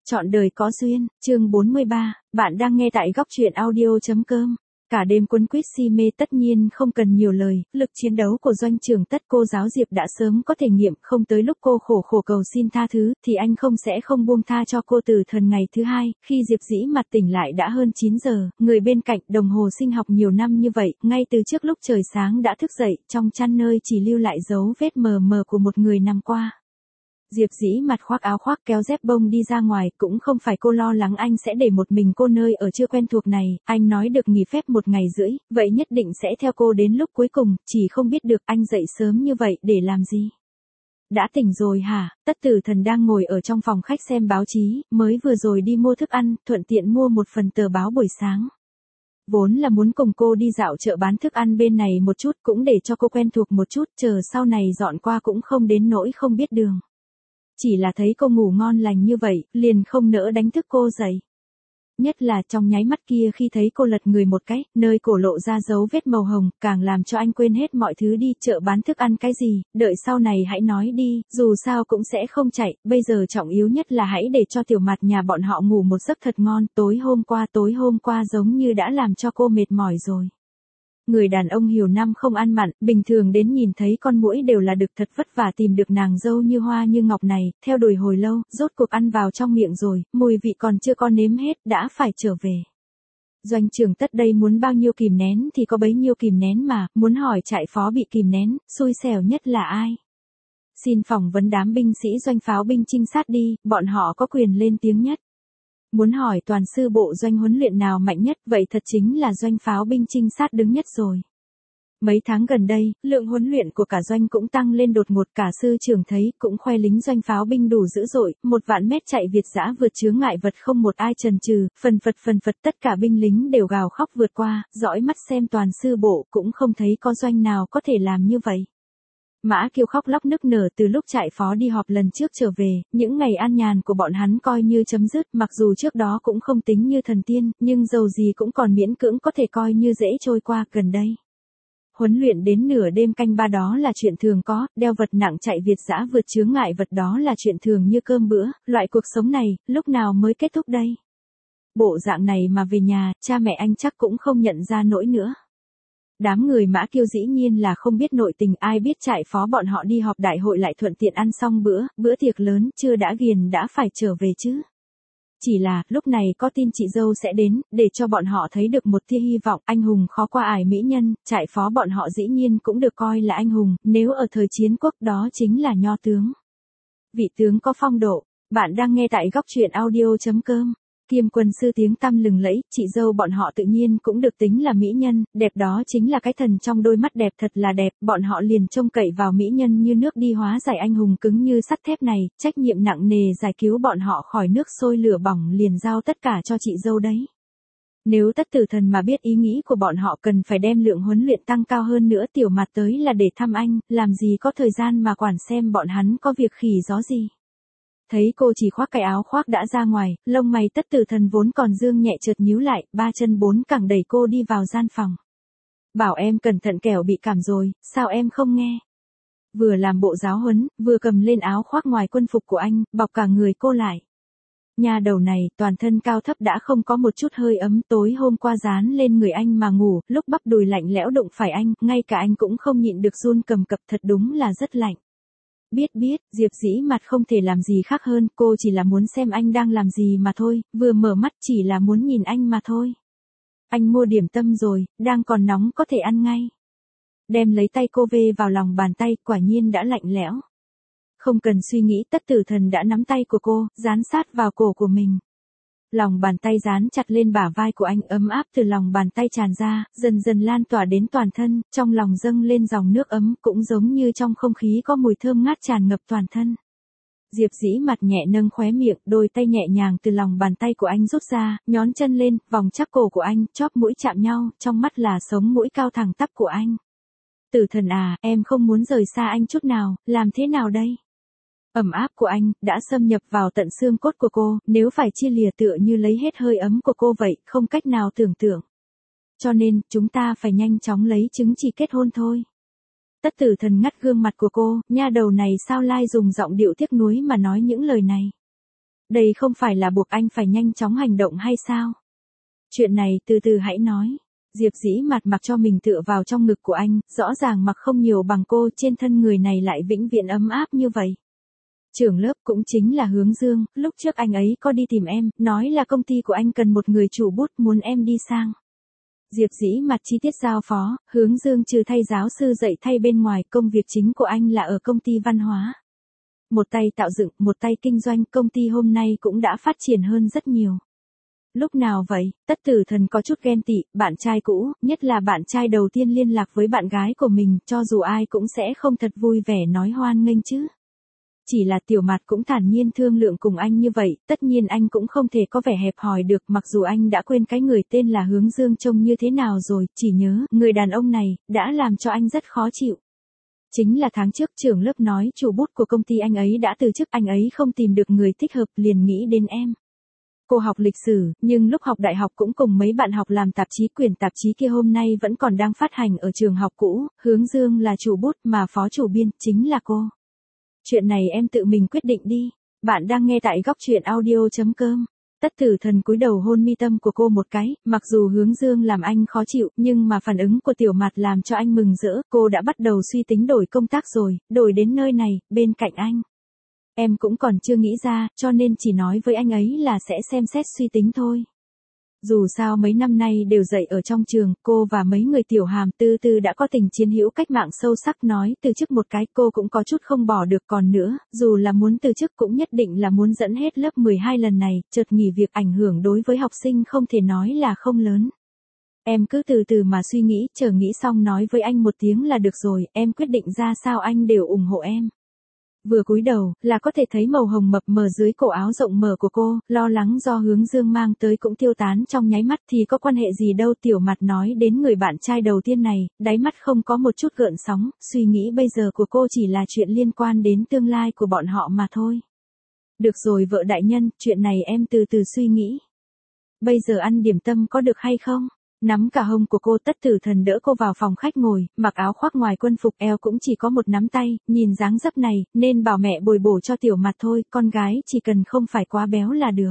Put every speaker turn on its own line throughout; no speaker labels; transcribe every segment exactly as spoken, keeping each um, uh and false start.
Chọn đời có duyên, chương bốn mươi ba, bạn đang nghe tại góc truyện audio.com. Cả đêm cuốn quýt si mê tất nhiên không cần nhiều lời, lực chiến đấu của doanh trưởng Tất cô giáo Diệp đã sớm có thể nghiệm, không tới lúc cô khổ khổ cầu xin tha thứ, thì anh không sẽ không buông tha cho cô. Từ thần ngày thứ hai, khi Diệp dĩ mặt tỉnh lại đã hơn chín giờ, người bên cạnh, đồng hồ sinh học nhiều năm như vậy, ngay từ trước lúc trời sáng đã thức dậy, trong chăn nơi chỉ lưu lại dấu vết mờ mờ của một người nằm qua. Diệp dĩ mặt khoác áo khoác kéo dép bông đi ra ngoài, cũng không phải cô lo lắng anh sẽ để một mình cô nơi ở chưa quen thuộc này, anh nói được nghỉ phép một ngày rưỡi, vậy nhất định sẽ theo cô đến lúc cuối cùng, chỉ không biết được anh dậy sớm như vậy để làm gì. Đã tỉnh rồi hả? Tất Tử Thần đang ngồi ở trong phòng khách xem báo chí, mới vừa rồi đi mua thức ăn, thuận tiện mua một phần tờ báo buổi sáng. Vốn là muốn cùng cô đi dạo chợ bán thức ăn bên này một chút, cũng để cho cô quen thuộc một chút, chờ sau này dọn qua cũng không đến nỗi không biết đường. Chỉ là thấy cô ngủ ngon lành như vậy, liền không nỡ đánh thức cô dậy. Nhất là trong nháy mắt kia khi thấy cô lật người một cái, nơi cổ lộ ra dấu vết màu hồng, càng làm cho anh quên hết mọi thứ. Đi chợ bán thức ăn cái gì, đợi sau này hãy nói đi, dù sao cũng sẽ không chạy, bây giờ trọng yếu nhất là hãy để cho Tiểu Mạt nhà bọn họ ngủ một giấc thật ngon. Tối hôm qua tối hôm qua giống như đã làm cho cô mệt mỏi rồi. Người đàn ông hiểu năm không ăn mặn, bình thường đến nhìn thấy con muỗi đều là được thật vất vả tìm được nàng dâu như hoa như ngọc này, theo đuổi hồi lâu, rốt cuộc ăn vào trong miệng rồi, mùi vị còn chưa có nếm hết, đã phải trở về. Doanh trưởng Tất đây muốn bao nhiêu kìm nén thì có bấy nhiêu kìm nén mà, muốn hỏi trại phó bị kìm nén, xui xẻo nhất là ai? Xin phỏng vấn đám binh sĩ doanh pháo binh trinh sát đi, bọn họ có quyền lên tiếng nhất. Muốn hỏi toàn sư bộ doanh huấn luyện nào mạnh nhất, vậy thật chính là doanh pháo binh trinh sát đứng nhất rồi. Mấy tháng gần đây, lượng huấn luyện của cả doanh cũng tăng lên đột ngột, cả sư trưởng thấy cũng khoe lính doanh pháo binh đủ dữ dội, một vạn mét chạy Việt dã vượt chướng ngại vật không một ai chần chừ, phần phật phần phật tất cả binh lính đều gào khóc vượt qua, dõi mắt xem toàn sư bộ cũng không thấy có doanh nào có thể làm như vậy. Mã Kiều khóc lóc nức nở từ lúc trại phó đi họp lần trước trở về, những ngày an nhàn của bọn hắn coi như chấm dứt, mặc dù trước đó cũng không tính như thần tiên, nhưng dầu gì cũng còn miễn cưỡng có thể coi như dễ trôi qua. Gần đây, huấn luyện đến nửa đêm canh ba đó là chuyện thường có, đeo vật nặng chạy Việt dã vượt chướng ngại vật đó là chuyện thường như cơm bữa, loại cuộc sống này, lúc nào mới kết thúc đây? Bộ dạng này mà về nhà, cha mẹ anh chắc cũng không nhận ra nỗi nữa. Đám người Mã Kiêu dĩ nhiên là không biết nội tình, ai biết trại phó bọn họ đi họp đại hội lại thuận tiện ăn xong bữa, bữa tiệc lớn, chưa đã ghiền đã phải trở về chứ. Chỉ là, lúc này có tin chị dâu sẽ đến, để cho bọn họ thấy được một tia hy vọng. Anh hùng khó qua ải mỹ nhân, trại phó bọn họ dĩ nhiên cũng được coi là anh hùng, nếu ở thời chiến quốc đó chính là nho tướng. Vị tướng có phong độ, bạn đang nghe tại góc truyện audio.com. Kiêm quân sư tiếng tăm lừng lẫy, chị dâu bọn họ tự nhiên cũng được tính là mỹ nhân, đẹp đó chính là cái thần trong đôi mắt, đẹp thật là đẹp, bọn họ liền trông cậy vào mỹ nhân như nước đi hóa giải anh hùng cứng như sắt thép này, trách nhiệm nặng nề giải cứu bọn họ khỏi nước sôi lửa bỏng, liền giao tất cả cho chị dâu đấy. Nếu Tất Tử Thần mà biết ý nghĩ của bọn họ cần phải đem lượng huấn luyện tăng cao hơn nữa, Tiểu Mạt tới là để thăm anh, làm gì có thời gian mà quản xem bọn hắn có việc khỉ gió gì. Thấy cô chỉ khoác cái áo khoác đã ra ngoài, lông mày Tất Tử Thần vốn còn dương nhẹ chợt nhíu lại, ba chân bốn cẳng đẩy cô đi vào gian phòng. Bảo em cẩn thận kẻo bị cảm rồi, sao em không nghe? Vừa làm bộ giáo huấn, vừa cầm lên áo khoác ngoài quân phục của anh, bọc cả người cô lại. Nhà đầu này, toàn thân cao thấp đã không có một chút hơi ấm, tối hôm qua dán lên người anh mà ngủ, lúc bắp đùi lạnh lẽo đụng phải anh, ngay cả anh cũng không nhịn được run cầm cập, thật đúng là rất lạnh. Biết biết, Diệp dĩ mặt không thể làm gì khác hơn, cô chỉ là muốn xem anh đang làm gì mà thôi, vừa mở mắt chỉ là muốn nhìn anh mà thôi. Anh mua điểm tâm rồi, đang còn nóng có thể ăn ngay. Đem lấy tay cô vê vào lòng bàn tay, quả nhiên đã lạnh lẽo. Không cần suy nghĩ, Tất Tử Thần đã nắm tay của cô, dán sát vào cổ của mình. Lòng bàn tay dán chặt lên bả vai của anh, ấm áp từ lòng bàn tay tràn ra, dần dần lan tỏa đến toàn thân, trong lòng dâng lên dòng nước ấm, cũng giống như trong không khí có mùi thơm ngát tràn ngập toàn thân. Diệp dĩ mặt nhẹ nâng khóe miệng, đôi tay nhẹ nhàng từ lòng bàn tay của anh rút ra, nhón chân lên, vòng chắc cổ của anh, chóp mũi chạm nhau, trong mắt là sống mũi cao thẳng tắp của anh. Tử Thần à, em không muốn rời xa anh chút nào, làm thế nào đây? Ẩm áp của anh, đã xâm nhập vào tận xương cốt của cô, nếu phải chia lìa tựa như lấy hết hơi ấm của cô vậy, không cách nào tưởng tượng. Cho nên, chúng ta phải nhanh chóng lấy chứng chỉ kết hôn thôi. Tất Tử Thần ngắt gương mặt của cô, nha đầu này sao lai dùng giọng điệu tiếc nuối mà nói những lời này. Đây không phải là buộc anh phải nhanh chóng hành động hay sao? Chuyện này từ từ hãy nói. Diệp Dĩ Mạt mặc cho mình tựa vào trong ngực của anh, rõ ràng mặc không nhiều bằng cô, trên thân người này lại vĩnh viễn ấm áp như vậy. Trưởng lớp cũng chính là Hướng Dương, lúc trước anh ấy có đi tìm em, nói là công ty của anh cần một người chủ bút, muốn em đi sang. Diệp Dĩ Mạt chi tiết giao phó, Hướng Dương trừ thay giáo sư dạy thay bên ngoài, công việc chính của anh là ở công ty văn hóa. Một tay tạo dựng, một tay kinh doanh, công ty hôm nay cũng đã phát triển hơn rất nhiều. Lúc nào vậy? Tất Tử Thần có chút ghen tị, bạn trai cũ, nhất là bạn trai đầu tiên liên lạc với bạn gái của mình, cho dù ai cũng sẽ không thật vui vẻ nói hoan nghênh chứ. Chỉ là Tiểu Mạt cũng thản nhiên thương lượng cùng anh như vậy, tất nhiên anh cũng không thể có vẻ hẹp hòi được, mặc dù anh đã quên cái người tên là Hướng Dương trông như thế nào rồi, chỉ nhớ, người đàn ông này, đã làm cho anh rất khó chịu. Chính là tháng trước trưởng lớp nói chủ bút của công ty anh ấy đã từ chức, anh ấy không tìm được người thích hợp liền nghĩ đến em. Cô học lịch sử, nhưng lúc học đại học cũng cùng mấy bạn học làm tạp chí, quyển tạp chí kia hôm nay vẫn còn đang phát hành ở trường học cũ, Hướng Dương là chủ bút mà phó chủ biên chính là cô. Chuyện này em tự mình quyết định đi. Bạn đang nghe tại góc truyện audio chấm com. Tất Tử Thần cúi đầu hôn mi tâm của cô một cái, mặc dù Hướng Dương làm anh khó chịu, nhưng mà phản ứng của Tiểu Mạt làm cho anh mừng rỡ, cô đã bắt đầu suy tính đổi công tác rồi, đổi đến nơi này, bên cạnh anh. Em cũng còn chưa nghĩ ra, cho nên chỉ nói với anh ấy là sẽ xem xét suy tính thôi. Dù sao mấy năm nay đều dạy ở trong trường, cô và mấy người Tiểu Hàm từ từ đã có tình chiến hữu cách mạng sâu sắc, nói từ chức một cái cô cũng có chút không bỏ được, còn nữa, dù là muốn từ chức cũng nhất định là muốn dẫn hết lớp mười hai lần này, chợt nghỉ việc ảnh hưởng đối với học sinh không thể nói là không lớn. Em cứ từ từ mà suy nghĩ, chờ nghĩ xong nói với anh một tiếng là được rồi, em quyết định ra sao anh đều ủng hộ em. Vừa cúi đầu, là có thể thấy màu hồng mập mờ dưới cổ áo rộng mở của cô, lo lắng do Hướng Dương mang tới cũng tiêu tán trong nháy mắt, thì có quan hệ gì đâu. Tiểu Mạt nói đến người bạn trai đầu tiên này, đáy mắt không có một chút gợn sóng, suy nghĩ bây giờ của cô chỉ là chuyện liên quan đến tương lai của bọn họ mà thôi. Được rồi vợ đại nhân, chuyện này em từ từ suy nghĩ. Bây giờ ăn điểm tâm có được hay không? Nắm cả hông của cô. Tất Tử Thần đỡ cô vào phòng khách ngồi, mặc áo khoác ngoài quân phục, eo cũng chỉ có một nắm tay, nhìn dáng dấp này, nên bảo mẹ bồi bổ cho Tiểu Mạt thôi, con gái chỉ cần không phải quá béo là được.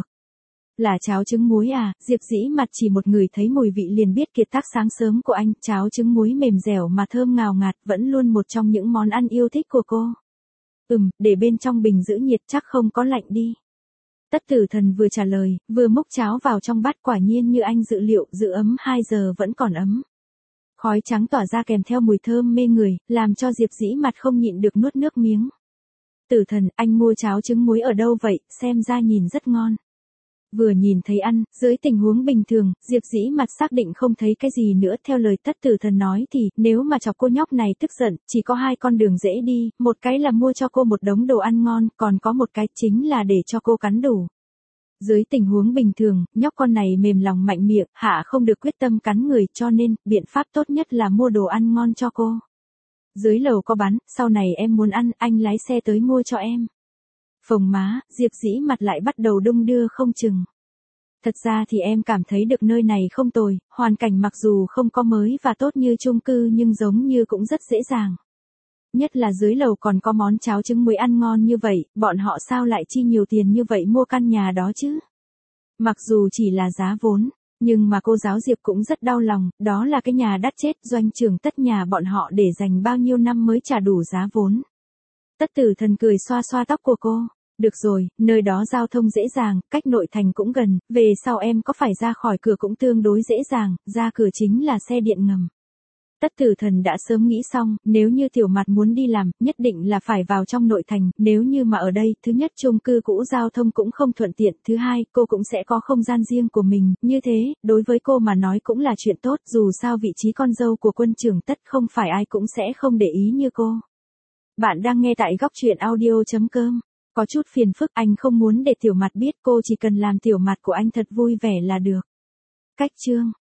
Là cháo trứng muối à? Diệp Dĩ Mạt chỉ một người thấy mùi vị liền biết kiệt tác sáng sớm của anh, cháo trứng muối mềm dẻo mà thơm ngào ngạt, vẫn luôn một trong những món ăn yêu thích của cô. Ừm, để bên trong bình giữ nhiệt chắc không có lạnh đi. Tất Tử Thần vừa trả lời, vừa múc cháo vào trong bát, quả nhiên như anh dự liệu, giữ ấm hai giờ vẫn còn ấm. Khói trắng tỏa ra kèm theo mùi thơm mê người, làm cho Diệp Dĩ Mạt không nhịn được nuốt nước miếng. Tử Thần, anh mua cháo trứng muối ở đâu vậy, xem ra nhìn rất ngon. Vừa nhìn thấy ăn, dưới tình huống bình thường, Diệp Dĩ Mạt xác định không thấy cái gì nữa, theo lời Tất Tử Thần nói thì, nếu mà chọc cô nhóc này tức giận, chỉ có hai con đường dễ đi, một cái là mua cho cô một đống đồ ăn ngon, còn có một cái chính là để cho cô cắn đủ. Dưới tình huống bình thường, nhóc con này mềm lòng mạnh miệng, hạ không được quyết tâm cắn người, cho nên, biện pháp tốt nhất là mua đồ ăn ngon cho cô. Dưới lầu có bán, sau này em muốn ăn, anh lái xe tới mua cho em. Phồng má, Diệp Dĩ Mạt lại bắt đầu đung đưa không chừng. Thật ra thì em cảm thấy được nơi này không tồi, hoàn cảnh mặc dù không có mới và tốt như chung cư nhưng giống như cũng rất dễ dàng. Nhất là dưới lầu còn có món cháo trứng muối ăn ngon như vậy, bọn họ sao lại chi nhiều tiền như vậy mua căn nhà đó chứ? Mặc dù chỉ là giá vốn, nhưng mà cô giáo Diệp cũng rất đau lòng, đó là cái nhà đắt chết, doanh trưởng Tất nhà bọn họ để dành bao nhiêu năm mới trả đủ giá vốn. Tất Tử Thần cười xoa xoa tóc của cô. Được rồi, nơi đó giao thông dễ dàng, cách nội thành cũng gần, về sau em có phải ra khỏi cửa cũng tương đối dễ dàng, ra cửa chính là xe điện ngầm. Tất Tử Thần đã sớm nghĩ xong, nếu như Tiểu Mạt muốn đi làm, nhất định là phải vào trong nội thành, nếu như mà ở đây, thứ nhất chung cư cũ giao thông cũng không thuận tiện, thứ hai, cô cũng sẽ có không gian riêng của mình, như thế, đối với cô mà nói cũng là chuyện tốt, dù sao vị trí con dâu của quân trưởng Tất không phải ai cũng sẽ không để ý như cô. Bạn đang nghe tại góc truyện audio chấm com. Có chút phiền phức, anh không muốn để Tiểu Mạt biết, cô chỉ cần làm Tiểu Mạt của anh thật vui vẻ là được. Cách chương